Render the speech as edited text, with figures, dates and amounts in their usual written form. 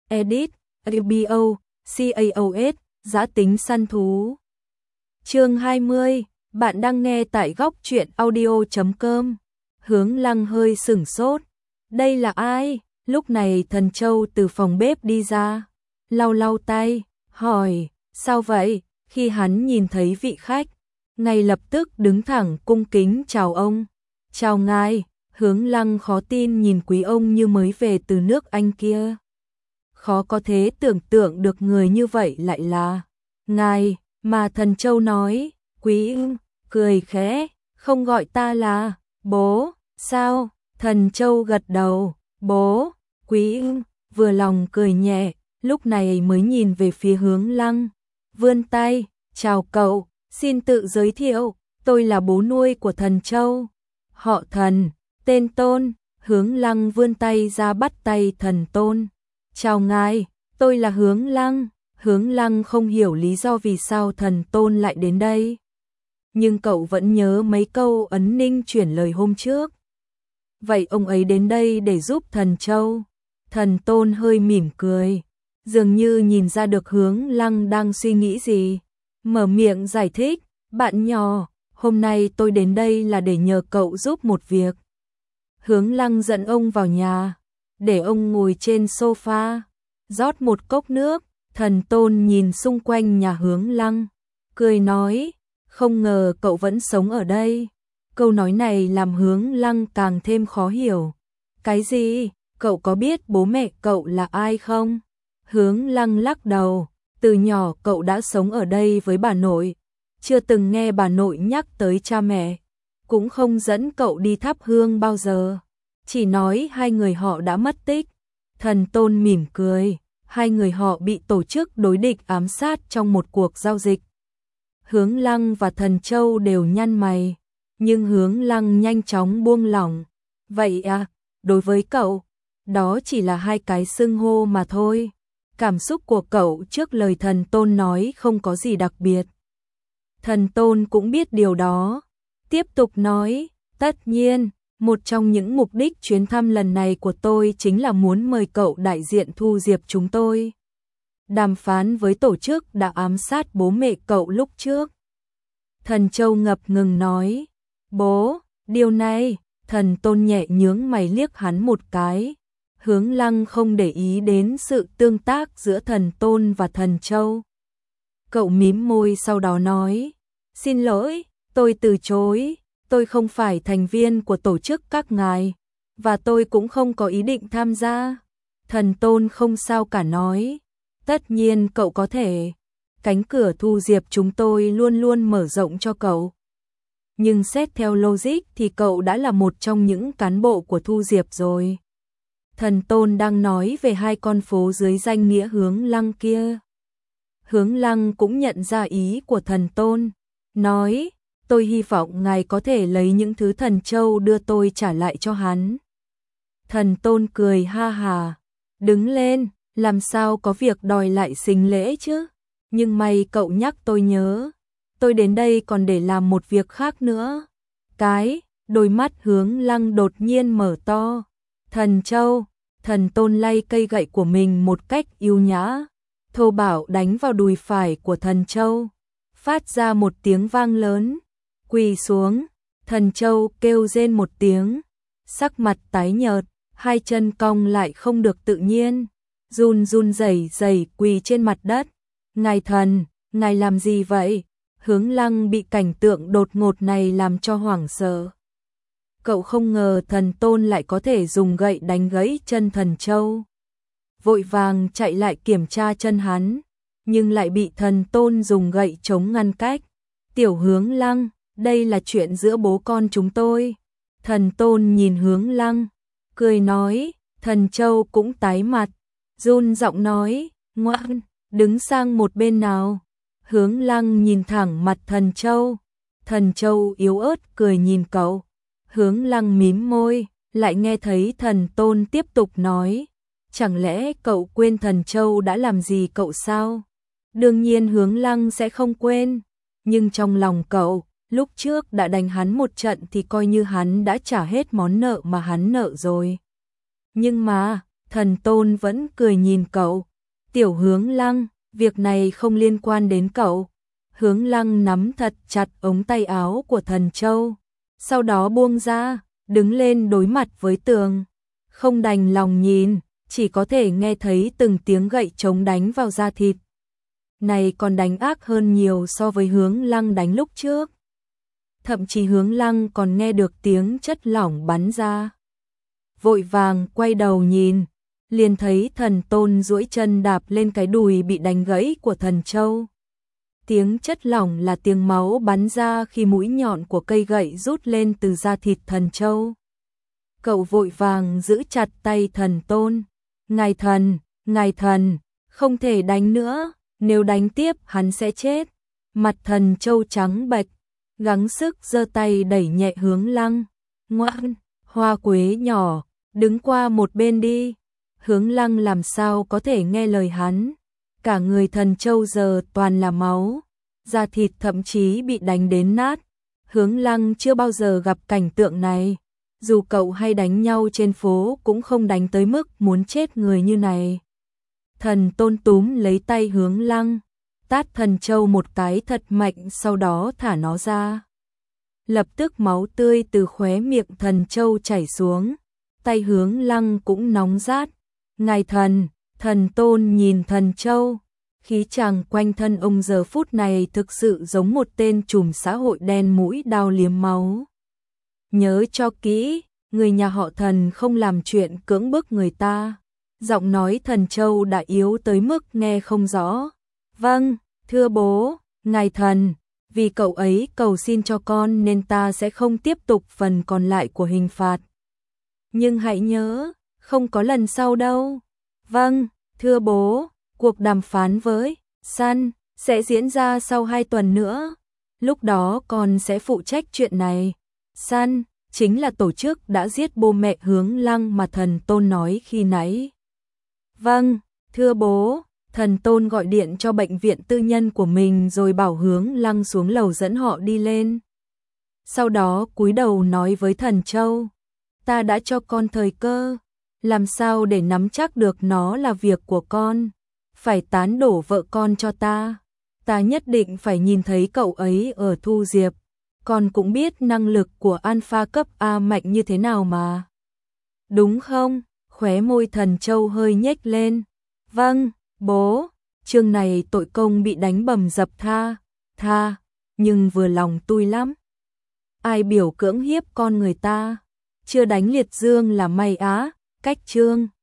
Edit, ABO, CAOS, giã tính săn thú. Chương 20, bạn đang nghe tại góc truyện audio.com. Hướng Lăng hơi sửng sốt. Đây là ai? Lúc này Thần Châu từ phòng bếp đi ra, lau lau tay, hỏi, sao vậy? Khi hắn nhìn thấy vị khách, ngay lập tức đứng thẳng cung kính chào ông. Chào ngài. Hướng Lăng khó tin nhìn quý ông như mới về từ nước Anh kia. Khó có thể tưởng tượng được người như vậy lại là ngài, mà Thần Châu nói, quý cười khẽ, không gọi ta là bố, sao? Thần Châu gật đầu, bố. Quý vừa lòng cười nhẹ, lúc này mới nhìn về phía Hướng Lăng, vươn tay, chào cậu, xin tự giới thiệu, tôi là bố nuôi của Thần Châu, họ Thần, tên Tôn. Hướng Lăng vươn tay ra bắt tay Thần Tôn. Chào ngài, tôi là Hướng Lăng. Hướng Lăng không hiểu lý do vì sao Thần Tôn lại đến đây. Nhưng cậu vẫn nhớ mấy câu Ấn Ninh chuyển lời hôm trước. Vậy ông ấy đến đây để giúp Thần Châu. Thần Tôn hơi mỉm cười, dường như nhìn ra được Hướng Lăng đang suy nghĩ gì. Mở miệng giải thích, bạn nhỏ, hôm nay tôi đến đây là để nhờ cậu giúp một việc. Hướng Lăng dẫn ông vào nhà, để ông ngồi trên sofa, rót một cốc nước. Thần Tôn nhìn xung quanh nhà Hướng Lăng, cười nói, không ngờ cậu vẫn sống ở đây. Câu nói này làm Hướng Lăng càng thêm khó hiểu. Cái gì? Cậu có biết bố mẹ cậu là ai không? Hướng Lăng lắc đầu, từ nhỏ cậu đã sống ở đây với bà nội, chưa từng nghe bà nội nhắc tới cha mẹ, cũng không dẫn cậu đi thắp hương bao giờ, chỉ nói hai người họ đã mất tích. Thần Tôn mỉm cười, hai người họ bị tổ chức đối địch ám sát trong một cuộc giao dịch. Hướng Lăng và Thần Châu đều nhăn mày, nhưng Hướng Lăng nhanh chóng buông lỏng. Vậy à, đối với cậu, đó chỉ là hai cái xưng hô mà thôi. Cảm xúc của cậu trước lời Thần Tôn nói không có gì đặc biệt. Thần Tôn cũng biết điều đó, tiếp tục nói, tất nhiên, một trong những mục đích chuyến thăm lần này của tôi chính là muốn mời cậu đại diện Thu Diệp chúng tôi đàm phán với tổ chức đã ám sát bố mẹ cậu lúc trước. Thần Châu ngập ngừng nói, bố, điều này. Thần Tôn nhẹ nhướng mày liếc hắn một cái. Hướng Lăng không để ý đến sự tương tác giữa Thần Tôn và Thần Châu. Cậu mím môi sau đó nói, xin lỗi, tôi từ chối, tôi không phải thành viên của tổ chức các ngài, và tôi cũng không có ý định tham gia. Thần Tôn không sao cả nói, tất nhiên cậu có thể, cánh cửa Thu Diệp chúng tôi luôn luôn mở rộng cho cậu. Nhưng xét theo logic thì cậu đã là một trong những cán bộ của Thu Diệp rồi. Thần Tôn đang nói về hai con phố dưới danh nghĩa Hướng Lăng kia. Hướng Lăng cũng nhận ra ý của Thần Tôn, nói, tôi hy vọng ngài có thể lấy những thứ Thần Châu đưa tôi trả lại cho hắn. Thần Tôn cười ha hà, đứng lên, làm sao có việc đòi lại sinh lễ chứ, nhưng may cậu nhắc tôi nhớ. Tôi đến đây còn để làm một việc khác nữa. Đôi mắt Hướng Lăng đột nhiên mở to. Thần Châu. Thần Tôn lay cây gậy của mình một cách yêu nhã, thô bạo đánh vào đùi phải của Thần Châu, phát ra một tiếng vang lớn. Quỳ xuống. Thần Châu kêu rên một tiếng, sắc mặt tái nhợt, hai chân cong lại không được tự nhiên, run run rẩy rẩy quỳ trên mặt đất. Ngài thần, ngài làm gì vậy? Hướng Lăng bị cảnh tượng đột ngột này làm cho hoảng sợ. Cậu không ngờ Thần Tôn lại có thể dùng gậy đánh gãy chân Thần Châu. Vội vàng chạy lại kiểm tra chân hắn, nhưng lại bị Thần Tôn dùng gậy chống ngăn cách. Tiểu Hướng Lăng, đây là chuyện giữa bố con chúng tôi. Thần Tôn nhìn Hướng Lăng, cười nói. Thần Châu cũng tái mặt, run giọng nói, ngoan, đứng sang một bên nào. Hướng Lăng nhìn thẳng mặt Thần Châu. Thần Châu yếu ớt cười nhìn cậu. Hướng Lăng mím môi, lại nghe thấy Thần Tôn tiếp tục nói, chẳng lẽ cậu quên Thần Châu đã làm gì cậu sao? Đương nhiên Hướng Lăng sẽ không quên, nhưng trong lòng cậu, lúc trước đã đánh hắn một trận thì coi như hắn đã trả hết món nợ mà hắn nợ rồi. Nhưng mà, Thần Tôn vẫn cười nhìn cậu. Tiểu Hướng Lăng, việc này không liên quan đến cậu. Hướng Lăng nắm thật chặt ống tay áo của Thần Châu, sau đó buông ra, đứng lên đối mặt với tường. Không đành lòng nhìn, chỉ có thể nghe thấy từng tiếng gậy trống đánh vào da thịt. Này còn đánh ác hơn nhiều so với Hướng Lăng đánh lúc trước. Thậm chí Hướng Lăng còn nghe được tiếng chất lỏng bắn ra. Vội vàng quay đầu nhìn, liền thấy Thần Tôn duỗi chân đạp lên cái đùi bị đánh gãy của Thần Châu. Tiếng chất lỏng là tiếng máu bắn ra khi mũi nhọn của cây gậy rút lên từ da thịt Thần Châu. Cậu vội vàng giữ chặt tay Thần Tôn. Ngài thần, không thể đánh nữa, nếu đánh tiếp hắn sẽ chết. Mặt Thần Châu trắng bệch, gắng sức giơ tay đẩy nhẹ Hướng Lăng. Ngoan, Hoa Quế nhỏ, đứng qua một bên đi. Hướng Lăng làm sao có thể nghe lời hắn. Cả người Thần Châu giờ toàn là máu, da thịt thậm chí bị đánh đến nát. Hướng Lăng chưa bao giờ gặp cảnh tượng này. Dù cậu hay đánh nhau trên phố cũng không đánh tới mức muốn chết người như này. Thần Tôn túm lấy tay Hướng Lăng, tát Thần Châu một cái thật mạnh, sau đó thả nó ra. Lập tức máu tươi từ khóe miệng Thần Châu chảy xuống, tay Hướng Lăng cũng nóng rát. Ngài Thần Tôn nhìn Thần Châu, khí chàng quanh thân ông giờ phút này thực sự giống một tên trùm xã hội đen mũi đao liếm máu. Nhớ cho kỹ, người nhà họ Thần không làm chuyện cưỡng bức người ta. Giọng nói Thần Châu đã yếu tới mức nghe không rõ. Vâng, thưa bố, ngài thần, vì cậu ấy cầu xin cho con nên ta sẽ không tiếp tục phần còn lại của hình phạt. Nhưng hãy nhớ, không có lần sau đâu. Vâng, thưa bố, cuộc đàm phán với Sun sẽ diễn ra sau 2 tuần nữa. Lúc đó con sẽ phụ trách chuyện này. Sun chính là tổ chức đã giết bố mẹ Hướng Lăng mà Thần Tôn nói khi nãy. Vâng, thưa bố. Thần Tôn gọi điện cho bệnh viện tư nhân của mình rồi bảo Hướng Lăng xuống lầu dẫn họ đi lên. Sau đó cúi đầu nói với Thần Châu, ta đã cho con thời cơ, làm sao để nắm chắc được nó là việc của con, phải tán đổ vợ con cho ta. Ta nhất định phải nhìn thấy cậu ấy ở Thu Diệp, con cũng biết năng lực của Alpha cấp A mạnh như thế nào mà. Đúng không? Khóe môi Thần Châu hơi nhếch lên. Vâng, bố, chương này tội công bị đánh bầm dập tha, nhưng vừa lòng tui lắm. Ai biểu cưỡng hiếp con người ta, chưa đánh liệt dương là may á, cách chương.